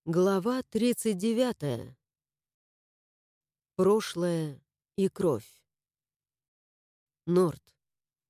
Глава 39. Прошлое и кровь. Норд.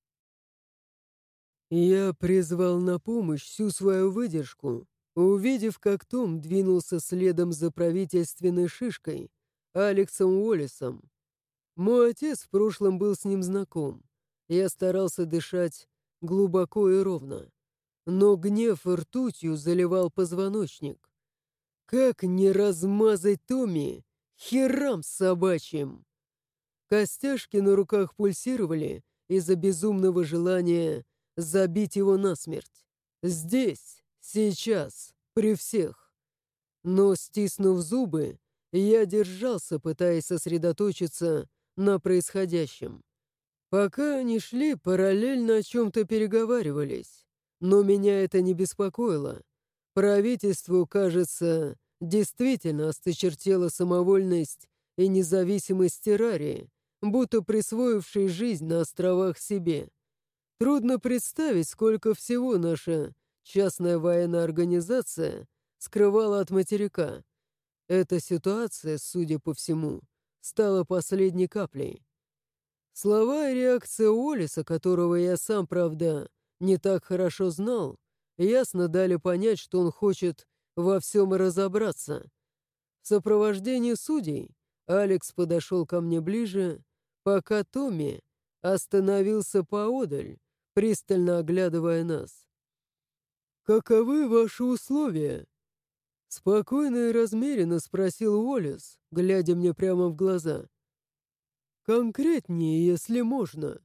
Я призвал на помощь всю свою выдержку, увидев, как Том двинулся следом за правительственной шишкой, Алексом Уоллесом. Мой отец в прошлом был с ним знаком. Я старался дышать глубоко и ровно, но гнев ртутью заливал позвоночник. Как не размазать Томми херам собачьим? Костяшки на руках пульсировали из-за безумного желания забить его насмерть. Здесь, сейчас, при всех. Но, стиснув зубы, я держался, пытаясь сосредоточиться на происходящем. Пока они шли, параллельно о чем-то переговаривались. Но меня это не беспокоило. Правительству, кажется, действительно осточертела самовольность и независимость террарии, будто присвоившей жизнь на островах себе. Трудно представить, сколько всего наша частная военная организация скрывала от материка. Эта ситуация, судя по всему, стала последней каплей. Слова и реакция Уоллеса, которого я сам, правда, не так хорошо знал, ясно дали понять, что он хочет во всем разобраться. В сопровождении судей Алекс подошел ко мне ближе, пока Томми остановился поодаль, пристально оглядывая нас. «Каковы ваши условия?» Спокойно и размеренно спросил Уоллес, глядя мне прямо в глаза. «Конкретнее, если можно».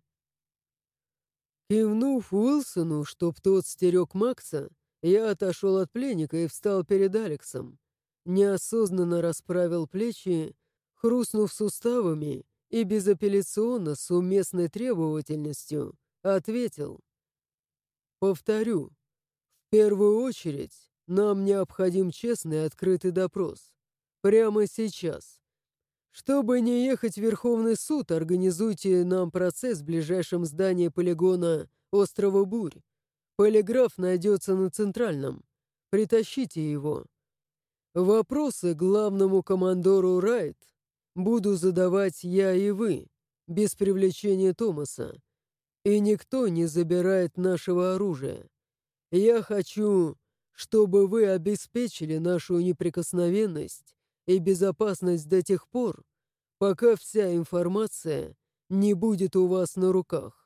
Кивнув Уилсону, чтоб тот стерег Макса, я отошел от пленника и встал перед Алексом. Неосознанно расправил плечи, хрустнув суставами и безапелляционно с уместной требовательностью ответил. «Повторю, в первую очередь нам необходим честный и открытый допрос. Прямо сейчас. Чтобы не ехать в Верховный суд, организуйте нам процесс в ближайшем здании полигона острова Бурь. Полиграф найдется на Центральном. Притащите его. Вопросы главному командору Райт буду задавать я и вы, без привлечения Томаса. И никто не забирает нашего оружия. Я хочу, чтобы вы обеспечили нашу неприкосновенность и безопасность до тех пор, пока вся информация не будет у вас на руках».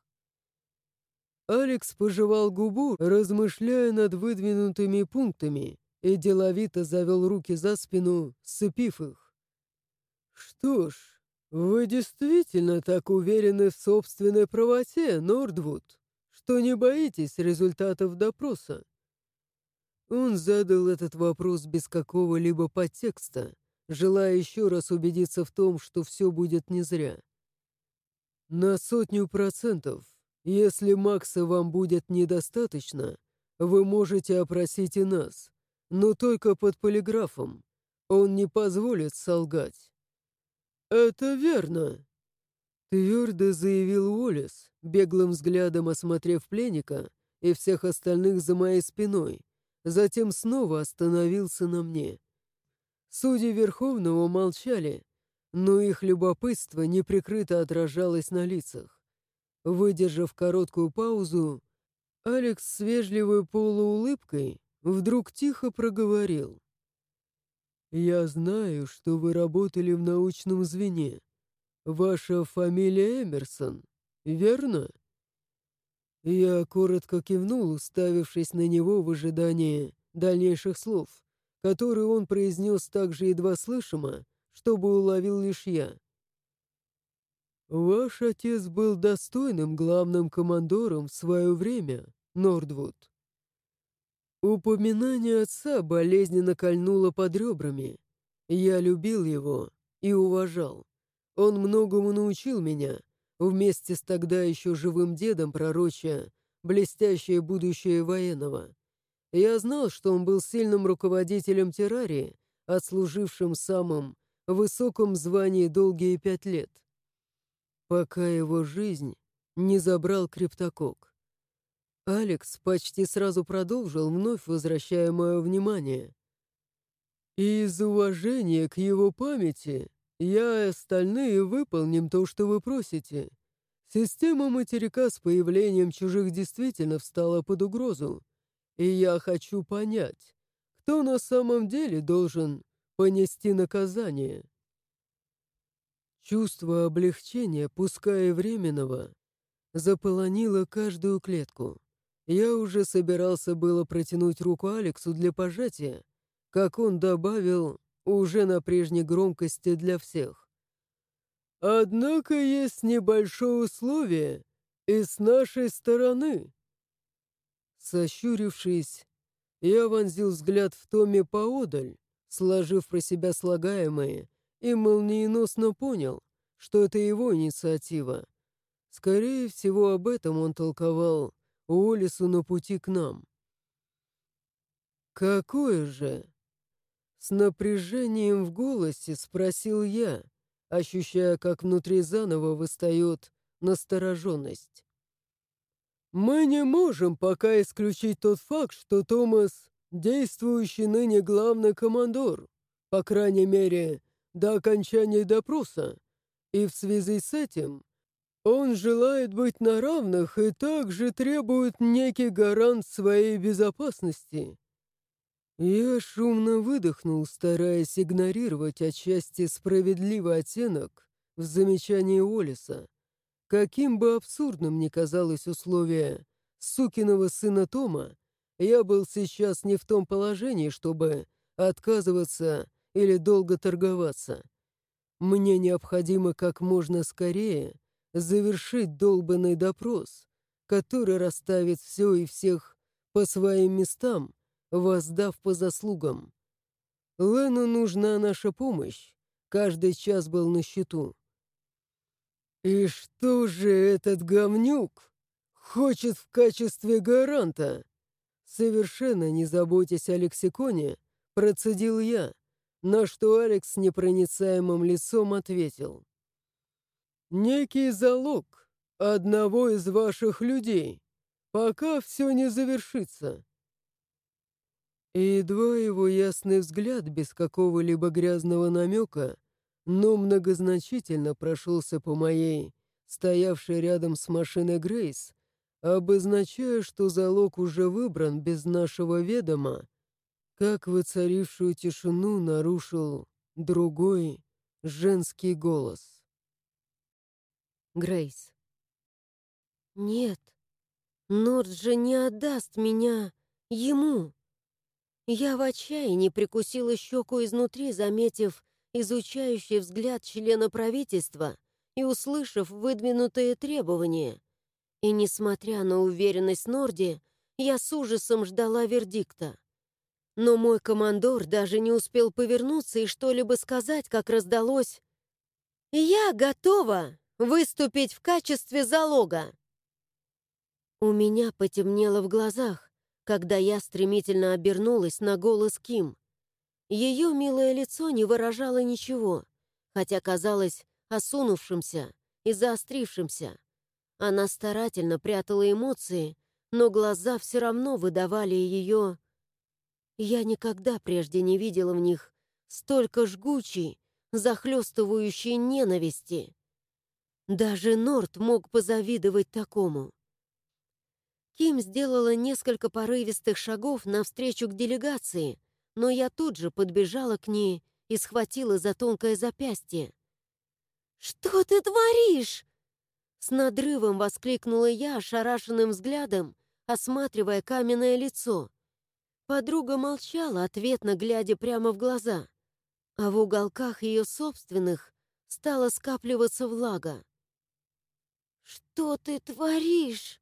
Алекс пожевал губу, размышляя над выдвинутыми пунктами, и деловито завел руки за спину, сцепив их. «Что ж, вы действительно так уверены в собственной правоте, Нордвуд, что не боитесь результатов допроса?» Он задал этот вопрос без какого-либо подтекста, желая еще раз убедиться в том, что все будет не зря. «На 100%. Если Макса вам будет недостаточно, вы можете опросить и нас, но только под полиграфом. Он не позволит солгать». «Это верно», — твердо заявил Уоллес, беглым взглядом осмотрев пленника и всех остальных за моей спиной, затем снова остановился на мне. Судьи Верховного молчали, но их любопытство неприкрыто отражалось на лицах. Выдержав короткую паузу, Алекс с вежливой полуулыбкой вдруг тихо проговорил. «Я знаю, что вы работали в научном звене. Ваша фамилия Эмерсон, верно?» Я коротко кивнул, уставившись на него в ожидании дальнейших слов, которые он произнес так же едва слышимо, чтобы уловил лишь я. «Ваш отец был достойным главным командором в свое время, Нордвуд». Упоминание отца болезненно кольнуло под ребрами. Я любил его и уважал. Он многому научил меня, вместе с тогда еще живым дедом пророча блестящее будущее военного. Я знал, что он был сильным руководителем террарии, отслужившим в самом высоком звании долгие 5 лет, пока его жизнь не забрал криптокок. Алекс почти сразу продолжил, вновь возвращая мое внимание. И из уважения к его памяти я и остальные выполним то, что вы просите. Система материка с появлением чужих действительно встала под угрозу. И я хочу понять, кто на самом деле должен понести наказание. Чувство облегчения, пускай и временного, заполонило каждую клетку. Я уже собирался было протянуть руку Алексу для пожатия, как он добавил уже на прежней громкости для всех. «Однако есть небольшое условие и с нашей стороны». Сощурившись, я вонзил взгляд в Томми поодаль, сложив про себя слагаемые, и молниеносно понял, что это его инициатива. Скорее всего, об этом он толковал Уоллесу на пути к нам. «Какое же?» С напряжением в голосе спросил я, ощущая, как внутри заново восстает настороженность. «Мы не можем пока исключить тот факт, что Томас — действующий ныне главный командор, по крайней мере, до окончания допроса, и в связи с этим он желает быть на равных и также требует некий гарант своей безопасности». Я шумно выдохнул, стараясь игнорировать отчасти справедливый оттенок в замечании Уоллеса. Каким бы абсурдным ни казалось условие сукиного сына Тома, я был сейчас не в том положении, чтобы отказываться или долго торговаться. Мне необходимо как можно скорее завершить долбанный допрос, который расставит все и всех по своим местам, воздав по заслугам. Лену нужна наша помощь. Каждый час был на счету. «И что же этот говнюк хочет в качестве гаранта?» Совершенно не заботясь о лексиконе, процедил я, на что Алекс с непроницаемым лицом ответил. «Некий залог одного из ваших людей, пока все не завершится». И едва его ясный взгляд без какого-либо грязного намека, но многозначительно прошелся по моей, стоявшей рядом с машиной Грейс, обозначая, что залог уже выбран без нашего ведома, как воцарившую тишину нарушил другой женский голос. Грейс. Нет, Норд же не отдаст меня ему. Я в отчаянии прикусила щеку изнутри, заметив изучающий взгляд члена правительства и услышав выдвинутые требования. И, несмотря на уверенность Норди, я с ужасом ждала вердикта. Но мой командор даже не успел повернуться и что-либо сказать, как раздалось: «Я готова выступить в качестве залога!» У меня потемнело в глазах, когда я стремительно обернулась на голос Ким. Ее милое лицо не выражало ничего, хотя казалось осунувшимся и заострившимся. Она старательно прятала эмоции, но глаза все равно выдавали ее. Я никогда прежде не видела в них столько жгучей, захлестывающей ненависти. Даже Норд мог позавидовать такому. Ким сделала несколько порывистых шагов навстречу к делегации, но я тут же подбежала к ней и схватила за тонкое запястье. «Что ты творишь?» С надрывом воскликнула я ошарашенным взглядом, осматривая каменное лицо. Подруга молчала, ответно глядя прямо в глаза, а в уголках ее собственных стала скапливаться влага. «Что ты творишь?»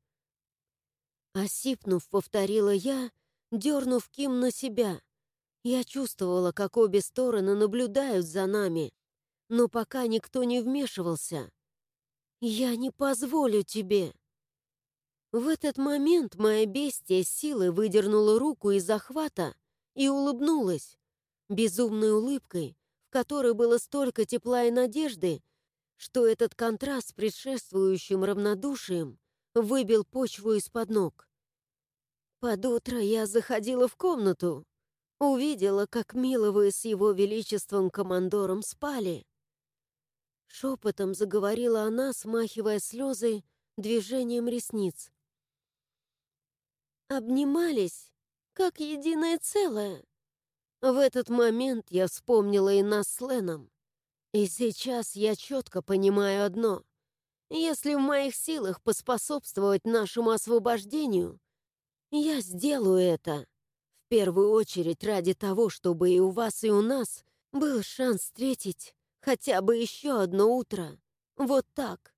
Осипнув, повторила я, дернув Ким на себя. Я чувствовала, как обе стороны наблюдают за нами, но пока никто не вмешивался. «Я не позволю тебе!» В этот момент моя бестия силой выдернула руку из захвата и улыбнулась, безумной улыбкой, в которой было столько тепла и надежды, что этот контраст с предшествующим равнодушием выбил почву из-под ног. Под утро я заходила в комнату. увидела, как Миловы с его величеством командором спали. Шепотом заговорила она, смахивая слезы движением ресниц. Обнимались, как единое целое. В этот момент я вспомнила и нас с Леном. И сейчас я четко понимаю одно. Если в моих силах поспособствовать нашему освобождению, я сделаю это. В первую очередь ради того, чтобы и у вас, и у нас был шанс встретить хотя бы еще одно утро. Вот так.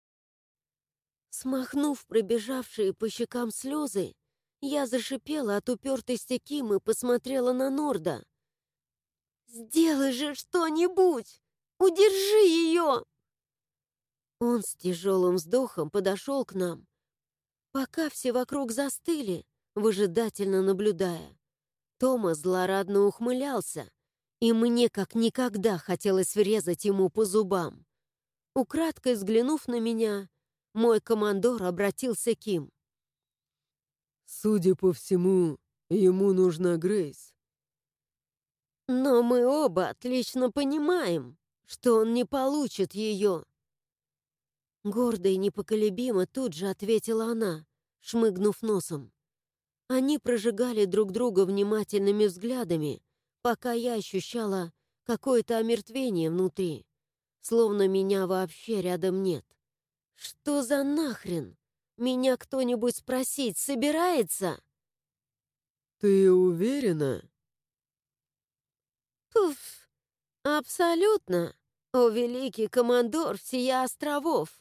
Смахнув пробежавшие по щекам слезы, я зашипела от упертости Ким и посмотрела на Норда. «Сделай же что-нибудь! Удержи ее!» Он с тяжелым вздохом подошел к нам, пока все вокруг застыли, выжидательно наблюдая. Тома злорадно ухмылялся, и мне как никогда хотелось врезать ему по зубам. Украдкой взглянув на меня, мой командор обратился к Ким. Судя по всему, ему нужна Грейс. Но мы оба отлично понимаем, что он не получит ее. Гордо и непоколебимо тут же ответила она, шмыгнув носом. Они прожигали друг друга внимательными взглядами, пока я ощущала какое-то омертвение внутри, словно меня вообще рядом нет. Что за нахрен? Меня кто-нибудь спросить собирается? Ты уверена? Пуф, абсолютно. О, великий командор всея островов!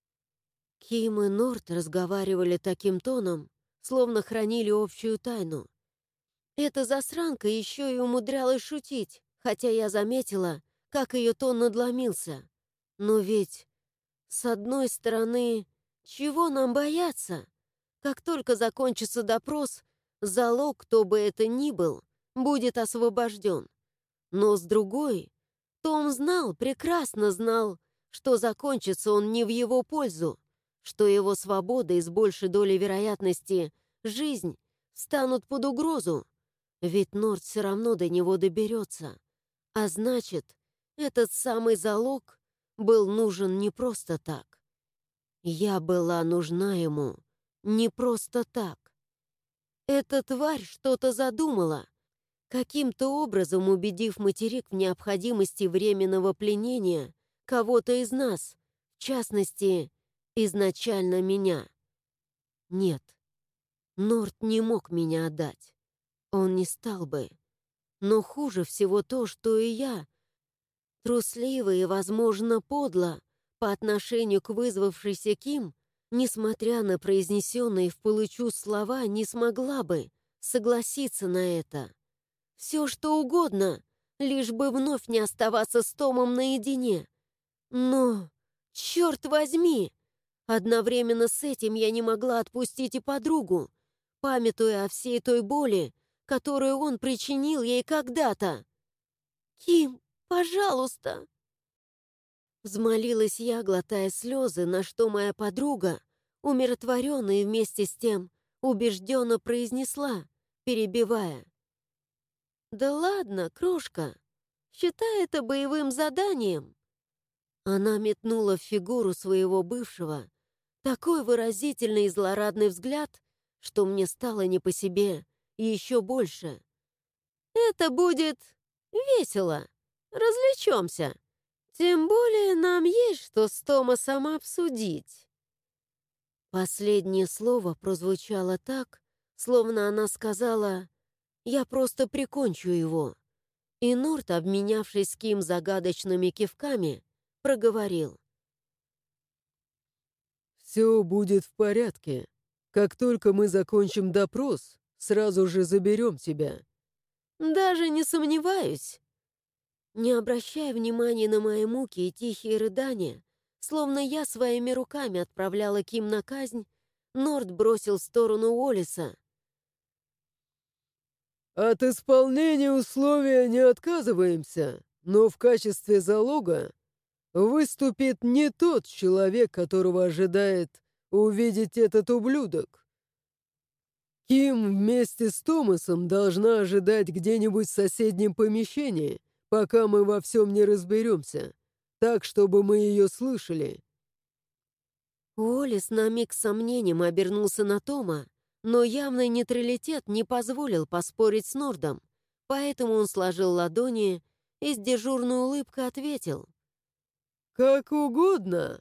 Ким и Норт разговаривали таким тоном, словно хранили общую тайну. Эта засранка еще и умудрялась шутить, хотя я заметила, как ее тон надломился. Но ведь, с одной стороны, чего нам бояться? Как только закончится допрос, залог, кто бы это ни был, будет освобожден. Но с другой, Том знал, прекрасно знал, что закончится он не в его пользу, что его свобода и с большей долей вероятности жизнь станут под угрозу. Ведь Норд все равно до него доберется. А значит, этот самый залог был нужен не просто так. Я была нужна ему не просто так. Эта тварь что-то задумала, каким-то образом убедив материк в необходимости временного пленения кого-то из нас, в частности, изначально меня. Нет, Норд не мог меня отдать. Он не стал бы. Но хуже всего то, что и я, трусливо и, возможно, подло, по отношению к вызвавшейся Ким, несмотря на произнесенные в пылычу слова, не смогла бы согласиться на это. Все что угодно, лишь бы вновь не оставаться с Томом наедине. Но, черт возьми, одновременно с этим я не могла отпустить и подругу, памятуя о всей той боли, которую он причинил ей когда-то. «Ким, пожалуйста!» Взмолилась я, глотая слезы, на что моя подруга, умиротворенная и вместе с тем, убежденно произнесла, перебивая. «Да ладно, крошка, считай это боевым заданием». Она метнула в фигуру своего бывшего такой выразительный и злорадный взгляд, что мне стало не по себе еще больше. «Это будет весело. Развлечемся. Тем более нам есть что с Томасом обсудить». Последнее слово прозвучало так, словно она сказала «Я просто прикончу его». И Норт, обменявшись с Ким загадочными кивками, проговорил. Все будет в порядке. Как только мы закончим допрос, сразу же заберем тебя. «Даже не сомневаюсь». Не обращая внимания на мои муки и тихие рыдания, словно я своими руками отправляла Ким на казнь, Норт бросил в сторону Уоллеса. От исполнения условия не отказываемся, но в качестве залога выступит не тот человек, которого ожидает увидеть этот ублюдок. Ким вместе с Томасом должна ожидать где-нибудь в соседнем помещении, пока мы во всем не разберемся, так, чтобы мы ее слышали». Уоллес на миг с сомнением обернулся на Тома, но явный нейтралитет не позволил поспорить с Нордом, поэтому он сложил ладони и с дежурной улыбкой ответил. «Как угодно».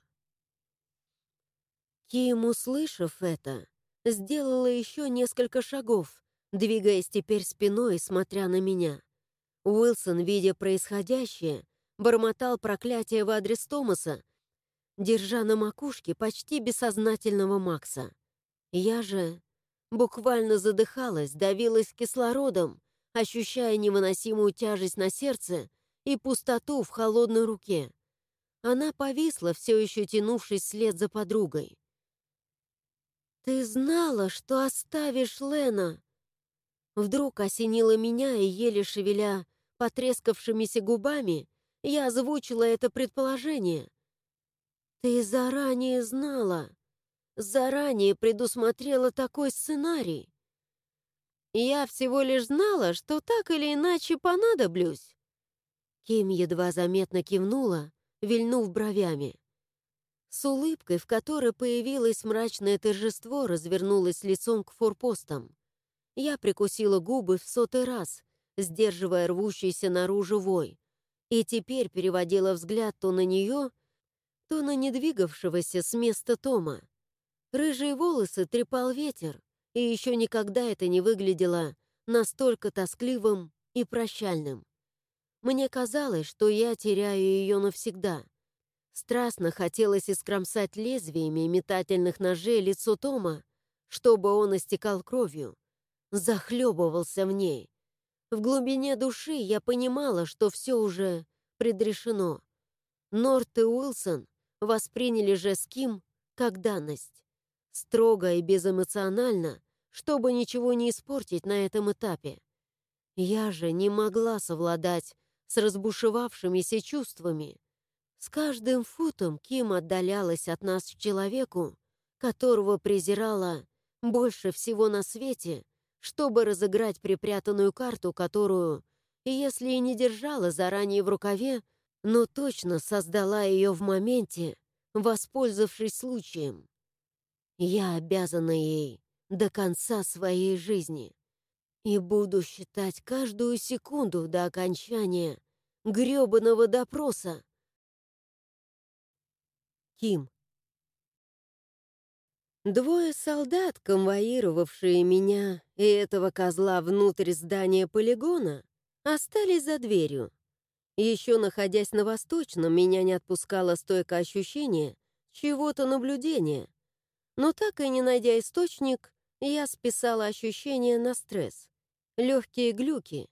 Ким, услышав это, сделала еще несколько шагов, двигаясь теперь спиной и смотря на меня. Уилсон, видя происходящее, бормотал проклятие в адрес Томаса, держа на макушке почти бессознательного Макса. Я же буквально задыхалась, давилась кислородом, ощущая невыносимую тяжесть на сердце и пустоту в холодной руке. Она повисла, все еще тянувшись вслед за подругой. «Ты знала, что оставишь Лена?» Вдруг осенило меня, и, еле шевеля потрескавшимися губами, я озвучила это предположение. «Ты заранее знала, заранее предусмотрела такой сценарий. Я всего лишь знала, что так или иначе понадоблюсь». Ким едва заметно кивнула, вильнув бровями. С улыбкой, в которой появилось мрачное торжество, развернулась лицом к форпостам. Я прикусила губы в 100-й раз, сдерживая рвущийся наружу вой, и теперь переводила взгляд то на нее, то на недвигавшегося с места Тома. Рыжие волосы трепал ветер, и еще никогда это не выглядело настолько тоскливым и прощальным. Мне казалось, что я теряю ее навсегда. Страстно хотелось искромсать лезвиями метательных ножей лицо Тома, чтобы он истекал кровью, захлебывался в ней. В глубине души я понимала, что все уже предрешено. Норт и Уилсон восприняли же с Ким как данность. Строго и безэмоционально, чтобы ничего не испортить на этом этапе. Я же не могла совладать с разбушевавшимися чувствами. С каждым футом Ким отдалялась от нас к человеку, которого презирала больше всего на свете, чтобы разыграть припрятанную карту, которую, если и не держала заранее в рукаве, но точно создала ее в моменте, воспользовавшись случаем. Я обязана ей до конца своей жизни и буду считать каждую секунду до окончания грёбаного допроса. Ким. Двое солдат, конвоировавшие меня и этого козла внутрь здания полигона, остались за дверью. Еще находясь на Восточном, меня не отпускало стойкое ощущение чего-то наблюдения. Но так и не найдя источник, я списала ощущение на стресс. Легкие глюки.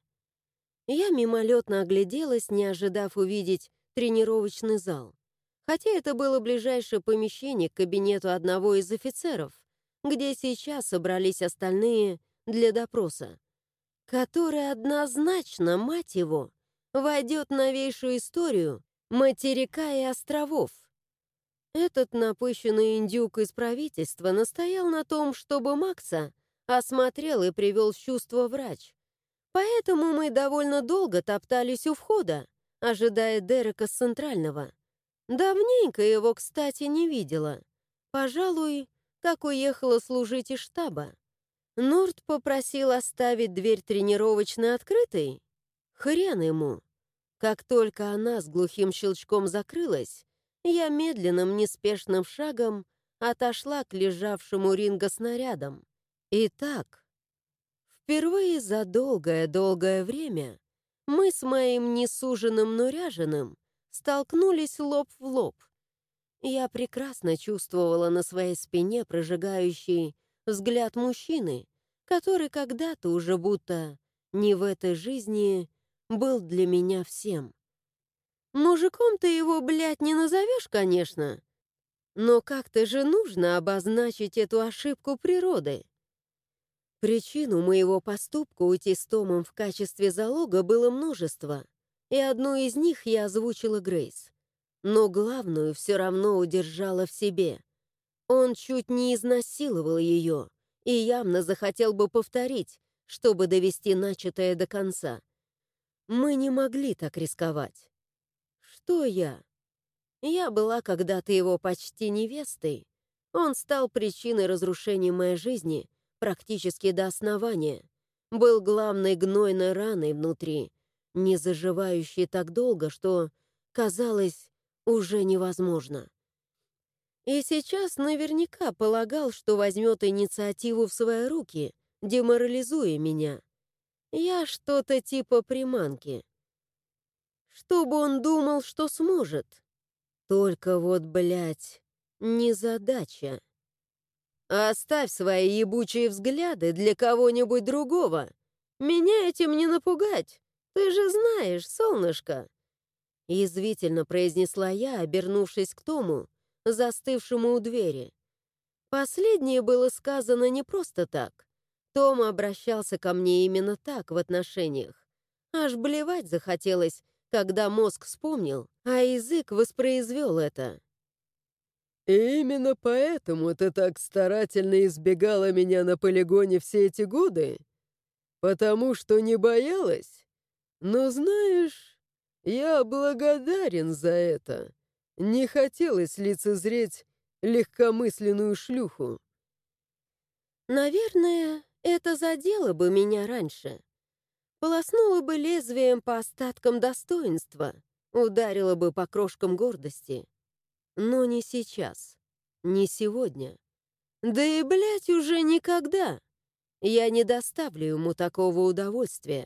Я мимолетно огляделась, не ожидав увидеть тренировочный зал. Хотя это было ближайшее помещение к кабинету одного из офицеров, где сейчас собрались остальные для допроса, который однозначно, мать его, войдет в новейшую историю материка и островов. Этот напыщенный индюк из правительства настоял на том, чтобы Макса осмотрел и привел в чувство врач. Поэтому мы довольно долго топтались у входа, ожидая Дерека с Центрального. Давненько его, кстати, не видела. Пожалуй, как уехала служить из штаба. Норд попросил оставить дверь тренировочной открытой. Хрен ему. Как только она с глухим щелчком закрылась, я медленным, неспешным шагом отошла к лежавшему ринга снарядам. Итак, впервые за долгое-долгое время мы с моим несуженным, но ряженым столкнулись лоб в лоб. Я прекрасно чувствовала на своей спине прожигающий взгляд мужчины, который когда-то уже будто не в этой жизни был для меня всем. Мужиком ты его, блядь, не назовешь, конечно, но как-то же нужно обозначить эту ошибку природы. Причину моего поступка уйти с Томом в качестве залога было множество, и одну из них я озвучила Грейс. Но главную все равно удержала в себе. Он чуть не изнасиловал ее, и явно захотел бы повторить, чтобы довести начатое до конца. Мы не могли так рисковать. Что я? Я была когда-то его почти невестой. Он стал причиной разрушения моей жизни практически до основания. Был главной гнойной раной внутри, не заживающей так долго, что, казалось, уже невозможно. И сейчас наверняка полагал, что возьмет инициативу в свои руки, деморализуя меня. Я что-то типа приманки. Чтобы он думал, что сможет. Только вот, блядь, незадача. Оставь свои ебучие взгляды для кого-нибудь другого. Меня этим не напугать. Ты же знаешь, солнышко. Язвительно произнесла я, обернувшись к Тому, застывшему у двери. Последнее было сказано не просто так. Том обращался ко мне именно так в отношениях. Аж блевать захотелось, когда мозг вспомнил, а язык воспроизвел это. И именно поэтому ты так старательно избегала меня на полигоне все эти годы? Потому что не боялась? Но знаешь, я благодарен за это. Не хотелось лицезреть легкомысленную шлюху. Наверное, это задело бы меня раньше. Полоснуло бы лезвием по остаткам достоинства, ударило бы по крошкам гордости. Но не сейчас, не сегодня. Да и, блядь, уже никогда. Я не доставлю ему такого удовольствия.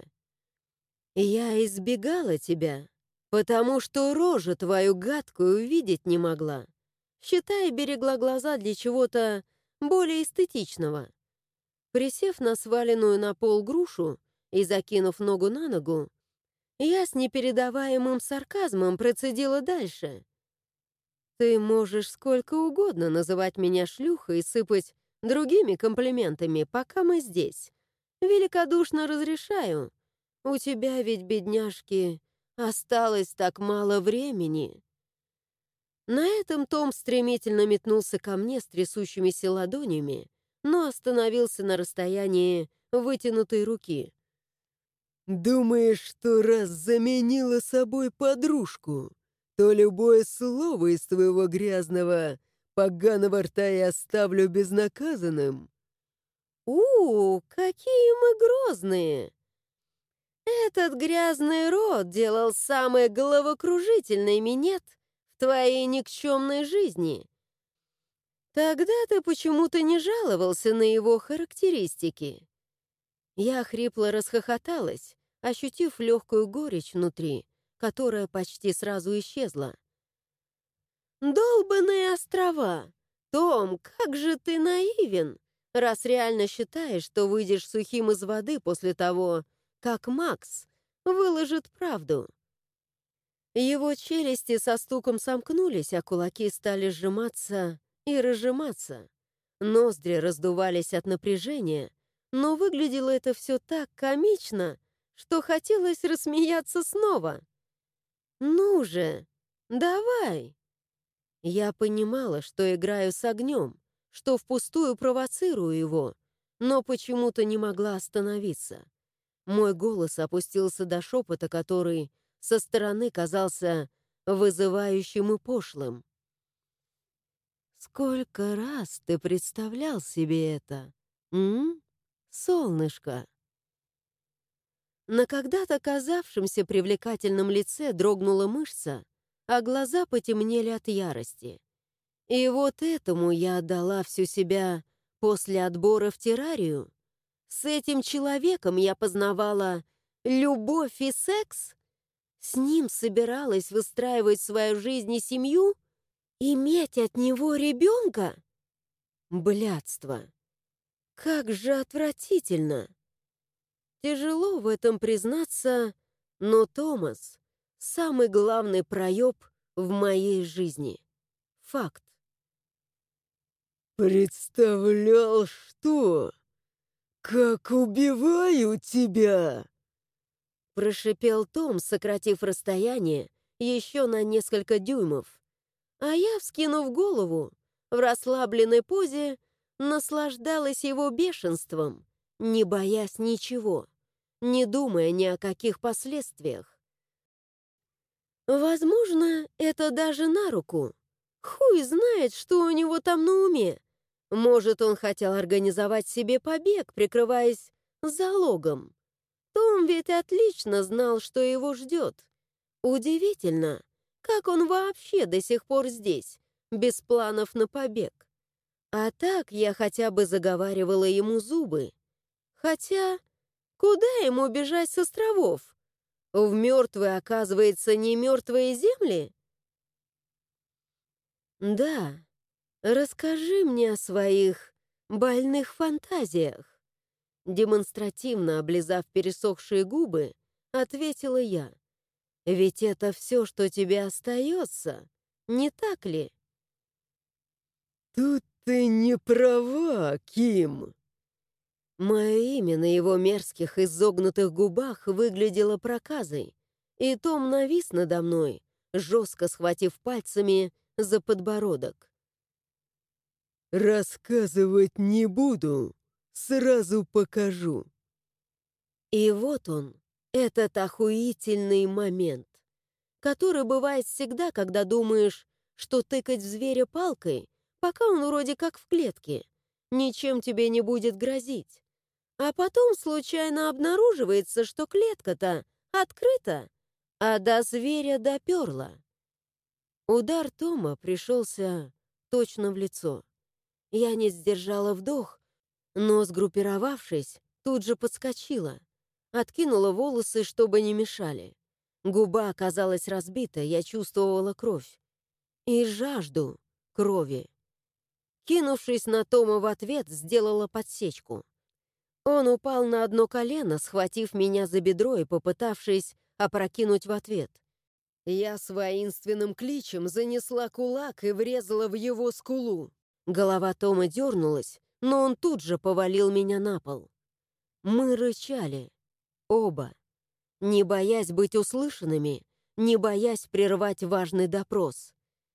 Я избегала тебя, потому что рожу твою гадкую видеть не могла. Считай, берегла глаза для чего-то более эстетичного. Присев на сваленную на пол грушу и закинув ногу на ногу, я с непередаваемым сарказмом процедила дальше. Ты можешь сколько угодно называть меня шлюхой и сыпать другими комплиментами, пока мы здесь. Великодушно разрешаю. У тебя ведь, бедняжки, осталось так мало времени. На этом Том стремительно метнулся ко мне с трясущимися ладонями, но остановился на расстоянии вытянутой руки. Думаешь, что раз заменила собой подружку, то любое слово из твоего грязного, поганого рта я оставлю безнаказанным? Какие мы грозные! Этот грязный рот делал самый головокружительный минет в твоей никчемной жизни. Тогда ты почему-то не жаловался на его характеристики. Я хрипло расхохоталась, ощутив легкую горечь внутри, которая почти сразу исчезла. «Долбаные острова! Том, как же ты наивен, раз реально считаешь, что выйдешь сухим из воды после того, как Макс выложит правду». Его челюсти со стуком сомкнулись, а кулаки стали сжиматься и разжиматься. Ноздри раздувались от напряжения, но выглядело это все так комично, что хотелось рассмеяться снова. «Ну же, давай!» Я понимала, что играю с огнем, что впустую провоцирую его, но почему-то не могла остановиться. Мой голос опустился до шепота, который со стороны казался вызывающим и пошлым. «Сколько раз ты представлял себе это, солнышко?» На когда-то казавшемся привлекательном лице дрогнула мышца, а глаза потемнели от ярости. И вот этому я отдала всю себя после отбора в террарию. С этим человеком я познавала любовь и секс? С ним собиралась выстраивать свою жизнь и семью? Иметь от него ребенка? Блядство! Как же отвратительно! Тяжело в этом признаться, но Томас — самый главный проеб в моей жизни. Факт. Представлял, что? Как убиваю тебя! Прошипел Том, сократив расстояние еще на несколько дюймов. А я, вскинув голову, в расслабленной позе, наслаждалась его бешенством, не боясь ничего, не думая ни о каких последствиях. Возможно, это даже на руку. Хуй знает, что у него там на уме. Может, он хотел организовать себе побег, прикрываясь залогом. Том ведь отлично знал, что его ждет. Удивительно, как он вообще до сих пор здесь, без планов на побег. А так я хотя бы заговаривала ему зубы. Хотя, куда ему бежать с островов? В мертвые, оказывается, не мертвые земли? Да, расскажи мне о своих больных фантазиях. Демонстративно облизав пересохшие губы, ответила я. Ведь это все, что тебе остается, не так ли? «Тут ты не права, Ким!» Мое имя на его мерзких изогнутых губах выглядело проказой, и Том навис надо мной, жестко схватив пальцами за подбородок. «Рассказывать не буду, сразу покажу». И вот он, этот охуительный момент, который бывает всегда, когда думаешь, что тыкать в зверя палкой, пока он вроде как в клетке, ничем тебе не будет грозить. А потом случайно обнаруживается, что клетка-то открыта, а до зверя доперла. Удар Тома пришелся точно в лицо. Я не сдержала вдох, но, сгруппировавшись, тут же подскочила. Откинула волосы, чтобы не мешали. Губа оказалась разбита, я чувствовала кровь. И жажду крови. Кинувшись на Тома в ответ, сделала подсечку. Он упал на одно колено, схватив меня за бедро и попытавшись опрокинуть в ответ. Я с воинственным кличем занесла кулак и врезала в его скулу. Голова Тома дернулась, но он тут же повалил меня на пол. Мы рычали. Оба. Не боясь быть услышанными, не боясь прервать важный допрос.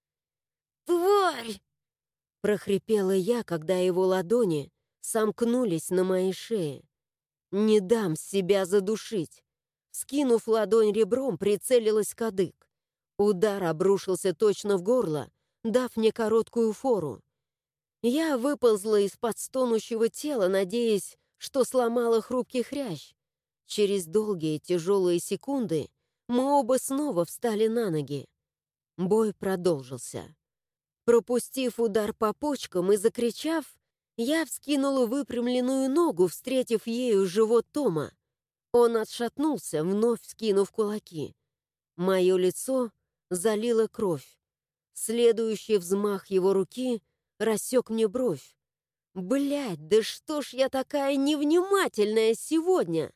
«Тварь!» — прохрипела я, когда его ладони сомкнулись на моей шее. «Не дам себя задушить!» Скинув ладонь ребром, прицелилась кадык. Удар обрушился точно в горло, дав мне короткую фору. Я выползла из-под стонущего тела, надеясь, что сломала хрупкий хрящ. Через долгие тяжелые секунды мы оба снова встали на ноги. Бой продолжился. Пропустив удар по почкам и закричав, я вскинула выпрямленную ногу, встретив ею живот Тома. Он отшатнулся, вновь вскинув кулаки. Мое лицо залило кровь. Следующий взмах его руки рассек мне бровь. Блядь, да что ж я такая невнимательная сегодня?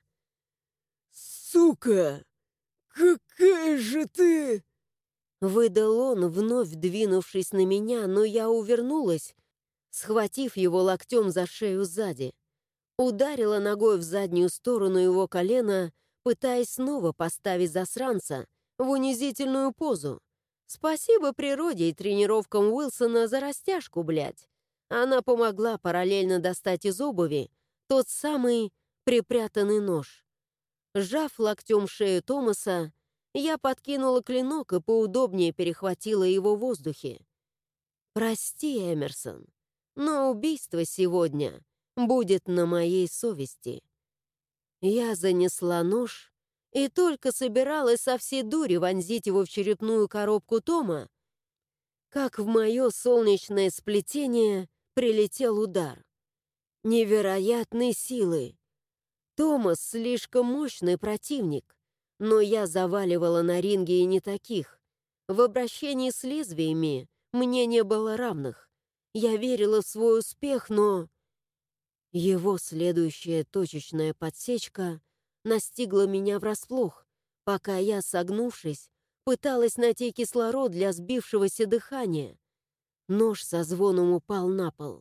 «Сука! Какая же ты!» Выдал он, вновь двинувшись на меня, но я увернулась, схватив его локтем за шею сзади. Ударила ногой в заднюю сторону его колена, пытаясь снова поставить засранца в унизительную позу. Спасибо природе и тренировкам Уилсона за растяжку, блядь. Она помогла параллельно достать из обуви тот самый припрятанный нож. Сжав локтем шею Томаса, я подкинула клинок и поудобнее перехватила его в воздухе. «Прости, Эмерсон, но убийство сегодня будет на моей совести». Я занесла нож и только собиралась со всей дури вонзить его в черепную коробку Тома, как в мое солнечное сплетение прилетел удар. Невероятной силы. Томас слишком мощный противник, но я заваливала на ринге и не таких. В обращении с лезвиями мне не было равных. Я верила в свой успех, но... Его следующая точечная подсечка настигла меня врасплох, пока я, согнувшись, пыталась найти кислород для сбившегося дыхания. Нож со звоном упал на пол.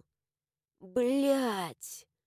Блять!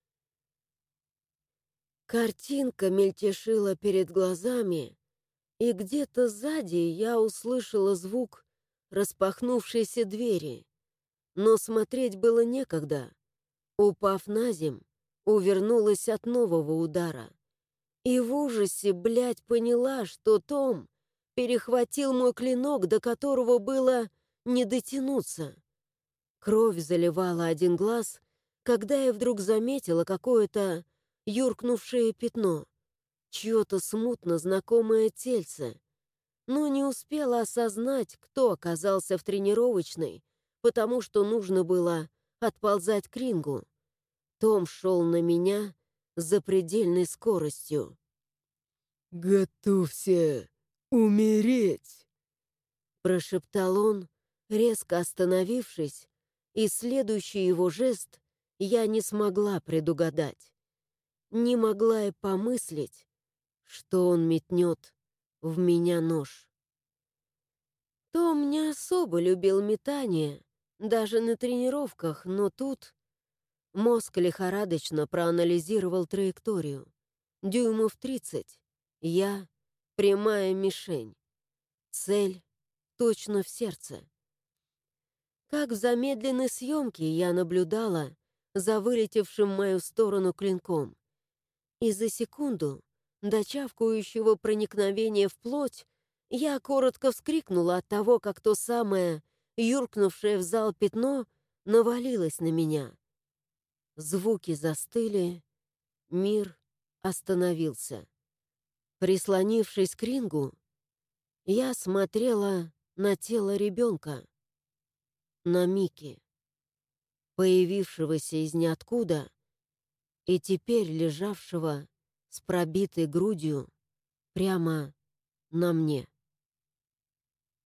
Картинка мельтешила перед глазами, и где-то сзади я услышала звук распахнувшейся двери. Но смотреть было некогда. Упав на земь, увернулась от нового удара. И в ужасе, блядь, поняла, что Том перехватил мой клинок, до которого было не дотянуться. Кровь заливала один глаз, когда я вдруг заметила какое-то юркнувшее пятно, чье-то смутно знакомое тельце, но не успела осознать, кто оказался в тренировочной, потому что нужно было отползать к рингу. Том шел на меня с запредельной скоростью. «Готовься умереть!» Прошептал он, резко остановившись, и следующий его жест я не смогла предугадать. Не могла и помыслить, что он метнет в меня нож. Том не особо любил метание, даже на тренировках, но тут мозг лихорадочно проанализировал траекторию. Дюймов 30. Я — прямая мишень. Цель точно в сердце. Как в замедленной съемке я наблюдала за вылетевшим в мою сторону клинком. И за секунду до чавкающего проникновения в плоть я коротко вскрикнула от того, как то самое юркнувшее в зал пятно навалилось на меня. Звуки застыли, мир остановился. Прислонившись к рингу, я смотрела на тело ребенка, на Микки, появившегося из ниоткуда и теперь лежавшего с пробитой грудью прямо на мне.